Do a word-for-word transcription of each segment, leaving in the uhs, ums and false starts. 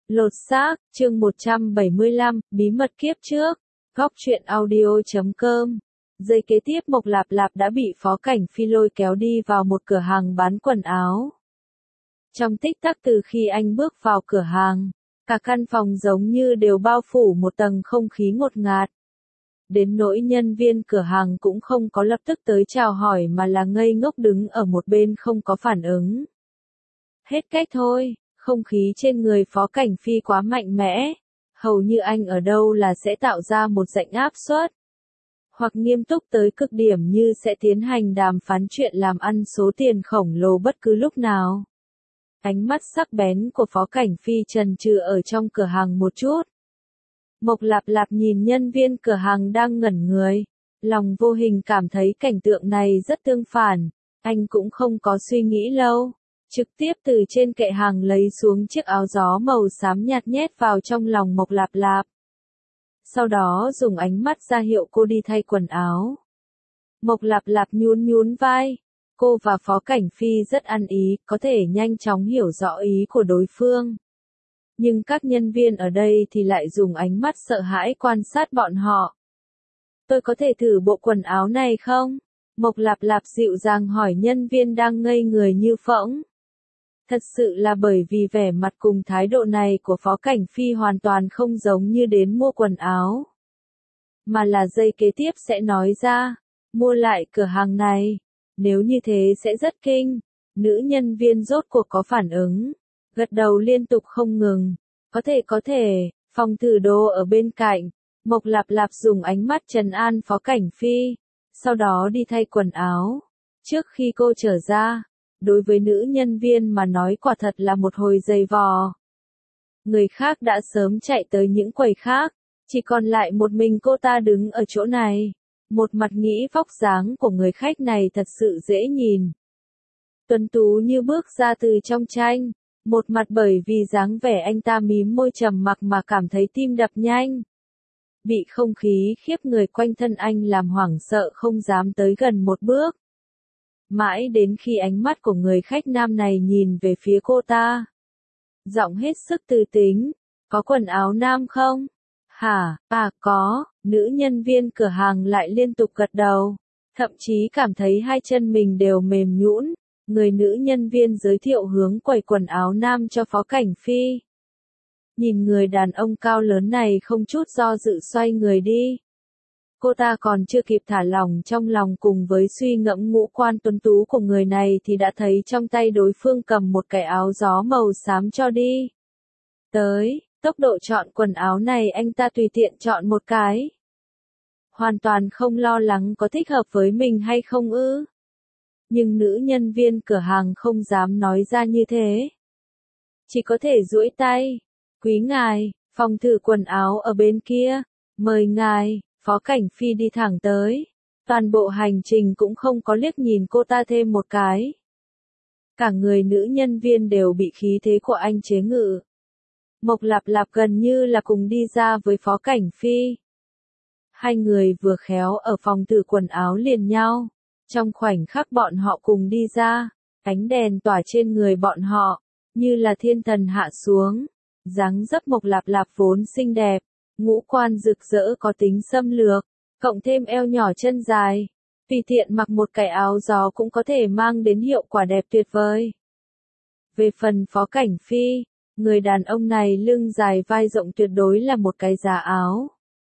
Lột xác, chương một trăm bảy mươi lăm, bí mật kiếp trước, góc truyện audio chấm com. Giây kế tiếp Mộc Lạp Lạp đã bị Phó Cảnh Phi lôi kéo đi vào một cửa hàng bán quần áo. Trong tích tắc từ khi anh bước vào cửa hàng, cả căn phòng giống như đều bao phủ một tầng không khí ngột ngạt. Đến nỗi nhân viên cửa hàng cũng không có lập tức tới chào hỏi mà là ngây ngốc đứng ở một bên không có phản ứng. Hết cách thôi. Không khí trên người Phó Cảnh Phi quá mạnh mẽ, hầu như anh ở đâu là sẽ tạo ra một dạnh áp suất. Hoặc nghiêm túc tới cực điểm như sẽ tiến hành đàm phán chuyện làm ăn số tiền khổng lồ bất cứ lúc nào. Ánh mắt sắc bén của Phó Cảnh Phi chần chừ ở trong cửa hàng một chút. Mộc Lạp Lạp nhìn nhân viên cửa hàng đang ngẩn người, lòng vô hình cảm thấy cảnh tượng này rất tương phản, anh cũng không có suy nghĩ lâu. Trực tiếp từ trên kệ hàng lấy xuống chiếc áo gió màu xám nhạt nhét vào trong lòng Mộc Lạp Lạp. Sau đó dùng ánh mắt ra hiệu cô đi thay quần áo. Mộc Lạp Lạp nhún nhún vai. Cô và Phó Cảnh Phi rất ăn ý, có thể nhanh chóng hiểu rõ ý của đối phương. Nhưng các nhân viên ở đây thì lại dùng ánh mắt sợ hãi quan sát bọn họ. Tôi có thể thử bộ quần áo này không? Mộc Lạp Lạp dịu dàng hỏi nhân viên đang ngây người như phỗng. Thật sự là bởi vì vẻ mặt cùng thái độ này của Phó Cảnh Phi hoàn toàn không giống như đến mua quần áo. Mà là giây kế tiếp sẽ nói ra, mua lại cửa hàng này. Nếu như thế sẽ rất kinh. Nữ nhân viên rốt cuộc có phản ứng. Gật đầu liên tục không ngừng. Có thể có thể, phòng thử đồ ở bên cạnh. Mộc Lạp Lạp dùng ánh mắt trấn an Phó Cảnh Phi. Sau đó đi thay quần áo. Trước khi cô trở ra. Đối với nữ nhân viên mà nói quả thật là một hồi dày vò. Người khác đã sớm chạy tới những quầy khác, chỉ còn lại một mình cô ta đứng ở chỗ này. Một mặt nghĩ vóc dáng của người khách này thật sự dễ nhìn. Tuấn tú như bước ra từ trong tranh, một mặt bởi vì dáng vẻ anh ta mím môi trầm mặc mà cảm thấy tim đập nhanh. Bị không khí khiếp người quanh thân anh làm hoảng sợ không dám tới gần một bước. Mãi đến khi ánh mắt của người khách nam này nhìn về phía cô ta. Giọng hết sức từ tính, có quần áo nam không? Hả, à có, nữ nhân viên cửa hàng lại liên tục gật đầu. Thậm chí cảm thấy hai chân mình đều mềm nhũn. Người nữ nhân viên giới thiệu hướng quầy quần áo nam cho Phó Cảnh Phi. Nhìn người đàn ông cao lớn này không chút do dự xoay người đi. Cô ta còn chưa kịp thả lỏng trong lòng cùng với suy ngẫm ngũ quan tuấn tú của người này thì đã thấy trong tay đối phương cầm một cái áo gió màu xám cho đi. Tới, tốc độ chọn quần áo này anh ta tùy tiện chọn một cái. Hoàn toàn không lo lắng có thích hợp với mình hay không ư. Nhưng nữ nhân viên cửa hàng không dám nói ra như thế. Chỉ có thể duỗi tay. Quý ngài, phòng thử quần áo ở bên kia. Mời ngài. Phó Cảnh Phi đi thẳng tới. Toàn bộ hành trình cũng không có liếc nhìn cô ta thêm một cái. Cả người nữ nhân viên đều bị khí thế của anh chế ngự. Mộc Lạp Lạp gần như là cùng đi ra với Phó Cảnh Phi. Hai người vừa khéo ở phòng thử quần áo liền nhau. Trong khoảnh khắc bọn họ cùng đi ra, ánh đèn tỏa trên người bọn họ, như là thiên thần hạ xuống. Dáng dấp Mộc Lạp Lạp vốn xinh đẹp. Ngũ quan rực rỡ có tính xâm lược, cộng thêm eo nhỏ chân dài, tùy tiện mặc một cái áo gió cũng có thể mang đến hiệu quả đẹp tuyệt vời. Về phần Phó Cảnh Phi, người đàn ông này lưng dài vai rộng tuyệt đối là một cái giá áo.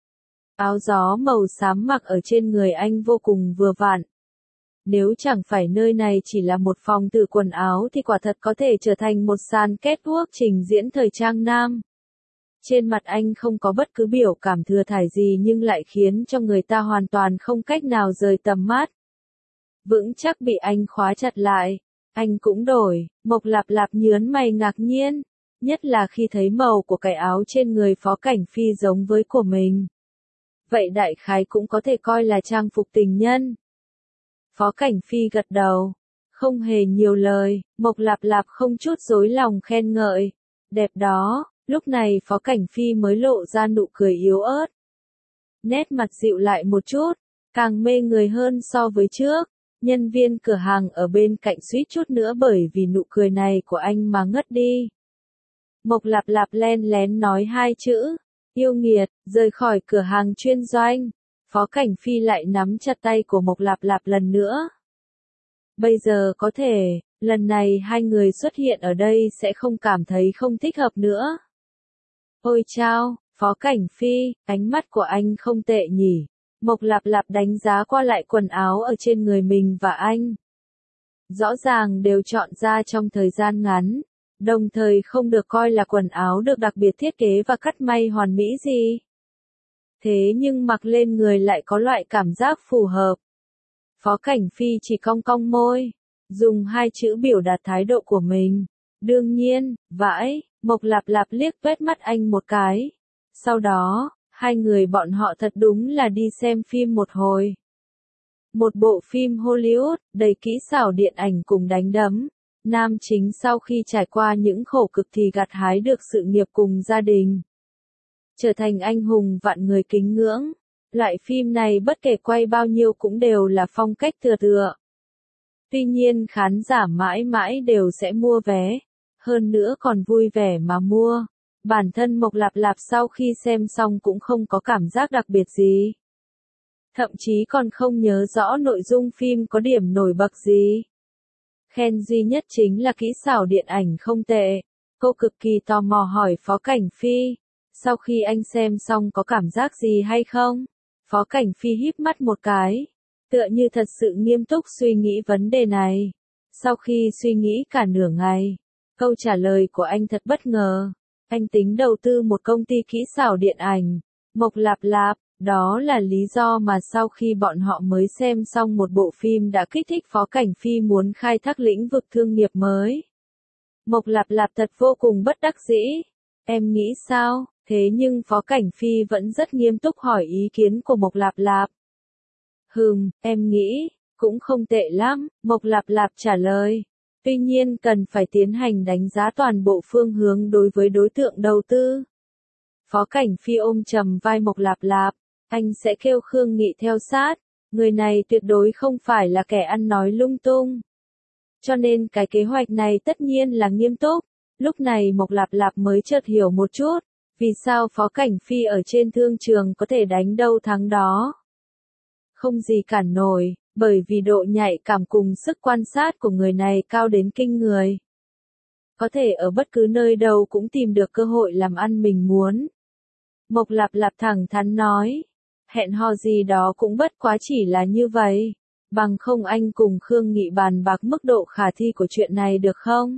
Áo gió màu xám mặc ở trên người anh vô cùng vừa vặn. Nếu chẳng phải nơi này chỉ là một phòng thử quần áo thì quả thật có thể trở thành một sàn catwalk trình diễn thời trang nam. Trên mặt anh không có bất cứ biểu cảm thừa thải gì nhưng lại khiến cho người ta hoàn toàn không cách nào rời tầm mắt. Vững chắc bị anh khóa chặt lại. Anh cũng đổi, Mộc Lạp Lạp nhớn mày ngạc nhiên. Nhất là khi thấy màu của cái áo trên người Phó Cảnh Phi giống với của mình. Vậy đại khái cũng có thể coi là trang phục tình nhân. Phó Cảnh Phi gật đầu. Không hề nhiều lời, Mộc Lạp Lạp không chút dối lòng khen ngợi. Đẹp đó. Lúc này Phó Cảnh Phi mới lộ ra nụ cười yếu ớt. Nét mặt dịu lại một chút, càng mê người hơn so với trước. Nhân viên cửa hàng ở bên cạnh suýt chút nữa bởi vì nụ cười này của anh mà ngất đi. Mộc Lạp Lạp len lén nói hai chữ, yêu nghiệt, rời khỏi cửa hàng chuyên doanh. Phó Cảnh Phi lại nắm chặt tay của Mộc Lạp Lạp lần nữa. Bây giờ có thể, lần này hai người xuất hiện ở đây sẽ không cảm thấy không thích hợp nữa. Ôi chao, Phó Cảnh Phi, ánh mắt của anh không tệ nhỉ. Mộc Lạp Lạp đánh giá qua lại quần áo ở trên người mình và anh. Rõ ràng đều chọn ra trong thời gian ngắn, đồng thời không được coi là quần áo được đặc biệt thiết kế và cắt may hoàn mỹ gì. Thế nhưng mặc lên người lại có loại cảm giác phù hợp. Phó Cảnh Phi chỉ cong cong môi, dùng hai chữ biểu đạt thái độ của mình. Đương nhiên, vãi, Mộc Lạp Lạp liếc quét mắt anh một cái. Sau đó, hai người bọn họ thật đúng là đi xem phim một hồi. Một bộ phim Hollywood, đầy kỹ xảo điện ảnh cùng đánh đấm. Nam chính sau khi trải qua những khổ cực thì gặt hái được sự nghiệp cùng gia đình. Trở thành anh hùng vạn người kính ngưỡng. Loại phim này bất kể quay bao nhiêu cũng đều là phong cách thừa tựa. Tuy nhiên khán giả mãi mãi đều sẽ mua vé. Hơn nữa còn vui vẻ mà mua. Bản thân Mộc Lạp Lạp sau khi xem xong cũng không có cảm giác đặc biệt gì. Thậm chí còn không nhớ rõ nội dung phim có điểm nổi bật gì. Khen duy nhất chính là kỹ xảo điện ảnh không tệ. Cô cực kỳ tò mò hỏi Phó Cảnh Phi. Sau khi anh xem xong có cảm giác gì hay không? Phó Cảnh Phi híp mắt một cái. Tựa như thật sự nghiêm túc suy nghĩ vấn đề này. Sau khi suy nghĩ cả nửa ngày. Câu trả lời của anh thật bất ngờ. Anh tính đầu tư một công ty kỹ xảo điện ảnh. Mộc Lạp Lạp. Đó là lý do mà sau khi bọn họ mới xem xong một bộ phim đã kích thích Phó Cảnh Phi muốn khai thác lĩnh vực thương nghiệp mới. Mộc Lạp Lạp thật vô cùng bất đắc dĩ. Em nghĩ sao? Thế nhưng Phó Cảnh Phi vẫn rất nghiêm túc hỏi ý kiến của Mộc Lạp Lạp. Hừm, em nghĩ, cũng không tệ lắm, Mộc Lạp Lạp trả lời. Tuy nhiên cần phải tiến hành đánh giá toàn bộ phương hướng đối với đối tượng đầu tư. Phó Cảnh Phi ôm chầm vai Mộc Lạp Lạp. Anh sẽ kêu Khương Nghị theo sát. Người này tuyệt đối không phải là kẻ ăn nói lung tung. Cho nên cái kế hoạch này tất nhiên là nghiêm túc. Lúc này Mộc Lạp Lạp mới chợt hiểu một chút. Vì sao Phó Cảnh Phi ở trên thương trường có thể đánh đâu thắng đó. Không gì cản nổi, bởi vì độ nhạy cảm cùng sức quan sát của người này cao đến kinh người. Có thể ở bất cứ nơi đâu cũng tìm được cơ hội làm ăn mình muốn. Mộc Lạp Lạp thẳng thắn nói. Hẹn hò gì đó cũng bất quá chỉ là như vậy. Bằng không anh cùng Khương Nghị bàn bạc mức độ khả thi của chuyện này được không?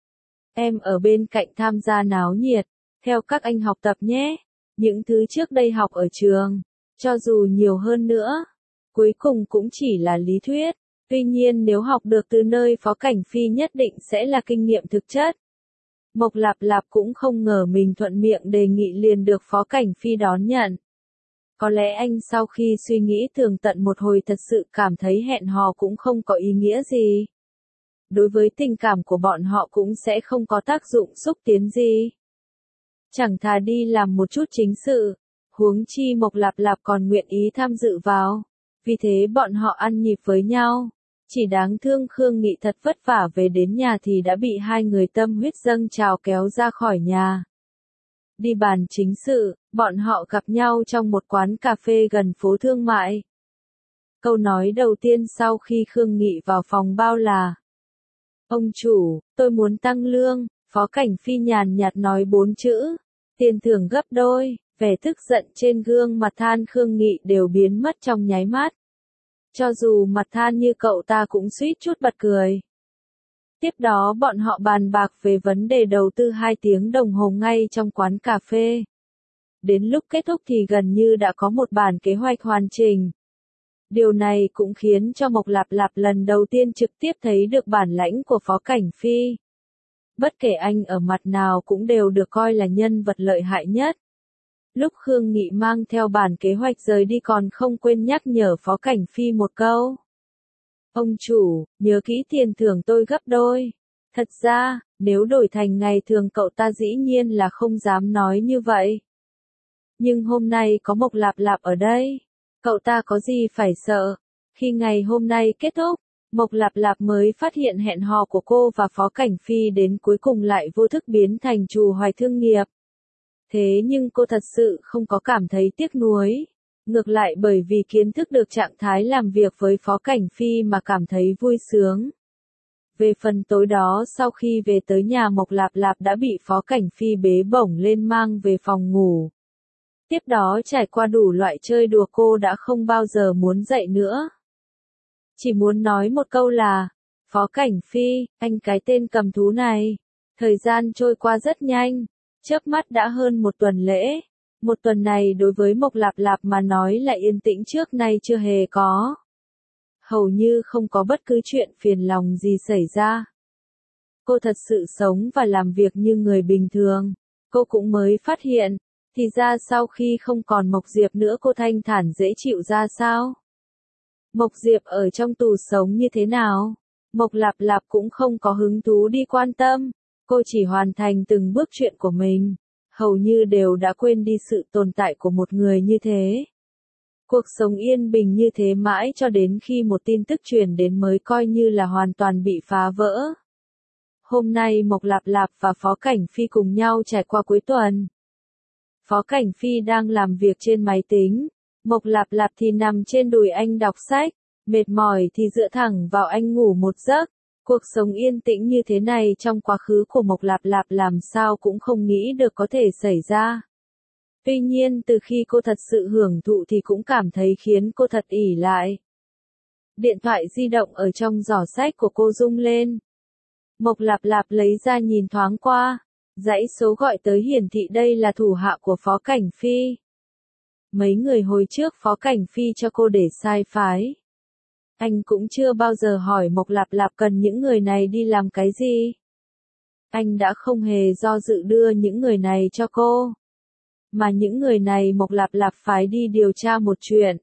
Em ở bên cạnh tham gia náo nhiệt. Theo các anh học tập nhé. Những thứ trước đây học ở trường. Cho dù nhiều hơn nữa. Cuối cùng cũng chỉ là lý thuyết. Tuy nhiên nếu học được từ nơi Phó Cảnh Phi nhất định sẽ là kinh nghiệm thực chất. Mộc Lạp Lạp cũng không ngờ mình thuận miệng đề nghị liền được Phó Cảnh Phi đón nhận. Có lẽ anh sau khi suy nghĩ tường tận một hồi thật sự cảm thấy hẹn hò cũng không có ý nghĩa gì. Đối với tình cảm của bọn họ cũng sẽ không có tác dụng xúc tiến gì. Chẳng thà đi làm một chút chính sự, huống chi Mộc Lạp Lạp còn nguyện ý tham dự vào. Vì thế bọn họ ăn nhịp với nhau. Chỉ đáng thương Khương Nghị thật vất vả về đến nhà thì đã bị hai người tâm huyết dâng trào kéo ra khỏi nhà. Đi bàn chính sự, bọn họ gặp nhau trong một quán cà phê gần phố thương mại. Câu nói đầu tiên sau khi Khương Nghị vào phòng bao là: Ông chủ, tôi muốn tăng lương. Phó Cảnh Phi nhàn nhạt nói bốn chữ. Tiền thưởng gấp đôi. Vẻ tức giận trên gương mặt than Khương Nghị đều biến mất trong nháy mắt. Cho dù mặt than như cậu ta cũng suýt chút bật cười. Tiếp đó bọn họ bàn bạc về vấn đề đầu tư hai tiếng đồng hồ ngay trong quán cà phê. Đến lúc kết thúc thì gần như đã có một bản kế hoạch hoàn chỉnh. Điều này cũng khiến cho Mộc Lạp Lạp lần đầu tiên trực tiếp thấy được bản lãnh của Phó Cảnh Phi. Bất kể anh ở mặt nào cũng đều được coi là nhân vật lợi hại nhất. Lúc Khương Nghị mang theo bản kế hoạch rời đi còn không quên nhắc nhở Phó Cảnh Phi một câu. Ông chủ, nhớ kỹ tiền thưởng tôi gấp đôi. Thật ra, nếu đổi thành ngày thường cậu ta dĩ nhiên là không dám nói như vậy. Nhưng hôm nay có Mộc Lạp Lạp ở đây. Cậu ta có gì phải sợ. Khi ngày hôm nay kết thúc, Mộc Lạp Lạp mới phát hiện hẹn hò của cô và Phó Cảnh Phi đến cuối cùng lại vô thức biến thành trù hoài thương nghiệp. Thế nhưng cô thật sự không có cảm thấy tiếc nuối. Ngược lại bởi vì kiến thức được trạng thái làm việc với Phó Cảnh Phi mà cảm thấy vui sướng. Về phần tối đó sau khi về tới nhà Mộc Lạp Lạp đã bị Phó Cảnh Phi bế bổng lên mang về phòng ngủ. Tiếp đó trải qua đủ loại chơi đùa cô đã không bao giờ muốn dậy nữa. Chỉ muốn nói một câu là, Phó Cảnh Phi, anh cái tên cầm thú này. Thời gian trôi qua rất nhanh, chớp mắt đã hơn một tuần lễ. Một tuần này đối với Mộc Lạp Lạp mà nói là yên tĩnh trước nay chưa hề có. Hầu như không có bất cứ chuyện phiền lòng gì xảy ra. Cô thật sự sống và làm việc như người bình thường. Cô cũng mới phát hiện, thì ra sau khi không còn Mộc Diệp nữa cô thanh thản dễ chịu ra sao? Mộc Diệp ở trong tù sống như thế nào? Mộc Lạp Lạp cũng không có hứng thú đi quan tâm. Cô chỉ hoàn thành từng bước chuyện của mình. Hầu như đều đã quên đi sự tồn tại của một người như thế. Cuộc sống yên bình như thế mãi cho đến khi một tin tức truyền đến mới coi như là hoàn toàn bị phá vỡ. Hôm nay Mộc Lạp Lạp và Phó Cảnh Phi cùng nhau trải qua cuối tuần. Phó Cảnh Phi đang làm việc trên máy tính. Mộc Lạp Lạp thì nằm trên đùi anh đọc sách. Mệt mỏi thì dựa thẳng vào anh ngủ một giấc. Cuộc sống yên tĩnh như thế này trong quá khứ của Mộc Lạp Lạp làm sao cũng không nghĩ được có thể xảy ra. Tuy nhiên từ khi cô thật sự hưởng thụ thì cũng cảm thấy khiến cô thật ỷ lại. Điện thoại di động ở trong giỏ sách của cô rung lên. Mộc Lạp Lạp lấy ra nhìn thoáng qua. Dãy số gọi tới hiển thị đây là thủ hạ của Phó Cảnh Phi. Mấy người hồi trước Phó Cảnh Phi cho cô để sai phái. Anh cũng chưa bao giờ hỏi Mộc Lạp Lạp cần những người này đi làm cái gì. Anh đã không hề do dự đưa những người này cho cô. Mà những người này Mộc Lạp Lạp phái đi điều tra một chuyện.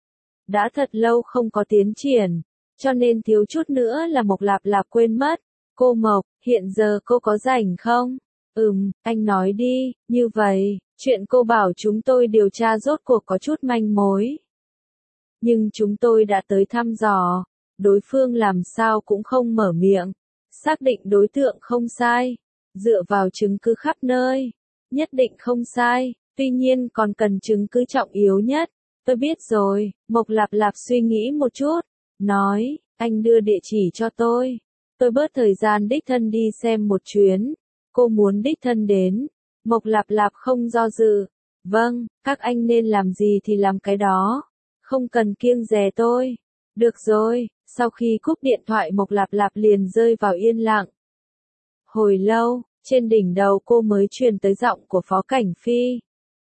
Đã thật lâu không có tiến triển, cho nên thiếu chút nữa là Mộc Lạp Lạp quên mất. Cô Mộc, hiện giờ cô có rảnh không? Ừm, anh nói đi, như vậy, chuyện cô bảo chúng tôi điều tra rốt cuộc có chút manh mối. Nhưng chúng tôi đã tới thăm dò, đối phương làm sao cũng không mở miệng, xác định đối tượng không sai, dựa vào chứng cứ khắp nơi, nhất định không sai, tuy nhiên còn cần chứng cứ trọng yếu nhất. Tôi biết rồi, Mộc Lạp Lạp suy nghĩ một chút, nói, anh đưa địa chỉ cho tôi, tôi bớt thời gian đích thân đi xem một chuyến. Cô muốn đích thân đến. Mộc Lạp Lạp không do dự. Vâng, các anh nên làm gì thì làm cái đó. Không cần kiêng dè tôi. Được rồi, sau khi cúp điện thoại Mộc Lạp Lạp liền rơi vào yên lặng. Hồi lâu, trên đỉnh đầu cô mới truyền tới giọng của Phó Cảnh Phi.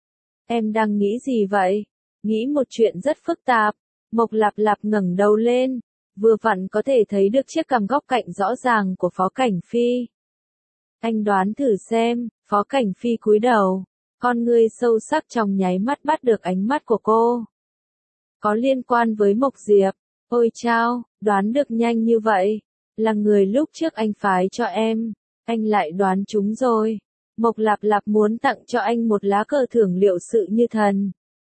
Em đang nghĩ gì vậy? Nghĩ một chuyện rất phức tạp. Mộc Lạp Lạp ngẩng đầu lên, vừa vặn có thể thấy được chiếc cằm góc cạnh rõ ràng của Phó Cảnh Phi. Anh đoán thử xem, Phó Cảnh Phi cúi đầu, con ngươi sâu sắc trong nháy mắt bắt được ánh mắt của cô. Có liên quan với Mộc Diệp. Ôi chao, đoán được nhanh như vậy. Là người lúc trước anh phái cho em. Anh lại đoán trúng rồi. Mộc Lạp Lạp muốn tặng cho anh một lá cờ thưởng liệu sự như thần.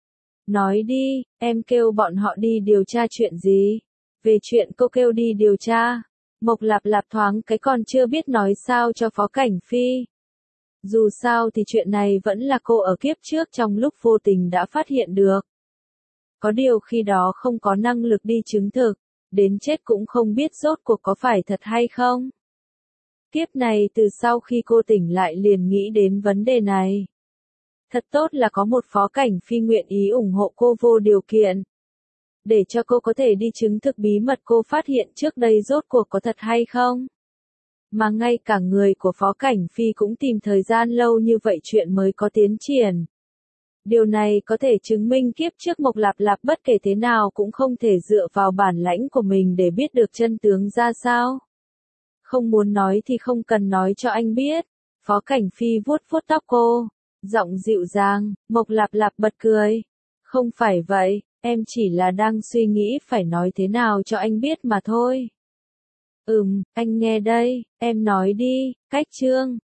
Nói đi, em kêu bọn họ đi điều tra chuyện gì? Về chuyện cô kêu đi điều tra. Mộc Lạp Lạp thoáng cái còn chưa biết nói sao cho Phó Cảnh Phi. Dù sao thì chuyện này vẫn là cô ở kiếp trước trong lúc vô tình đã phát hiện được. Có điều khi đó không có năng lực đi chứng thực, đến chết cũng không biết rốt cuộc có phải thật hay không. Kiếp này từ sau khi cô tỉnh lại liền nghĩ đến vấn đề này. Thật tốt là có một Phó Cảnh Phi nguyện ý ủng hộ cô vô điều kiện. Để cho cô có thể đi chứng thực bí mật cô phát hiện trước đây rốt cuộc có thật hay không. Mà ngay cả người của Phó Cảnh Phi cũng tìm thời gian lâu như vậy chuyện mới có tiến triển. Điều này có thể chứng minh kiếp trước Mộc Lạp Lạp bất kể thế nào cũng không thể dựa vào bản lãnh của mình để biết được chân tướng ra sao. Không muốn nói thì không cần nói cho anh biết. Phó Cảnh Phi vuốt vuốt tóc cô, giọng dịu dàng. Mộc Lạp Lạp bật cười. Không phải vậy, em chỉ là đang suy nghĩ phải nói thế nào cho anh biết mà thôi. Ừm, anh nghe đây, em nói đi, cách chương.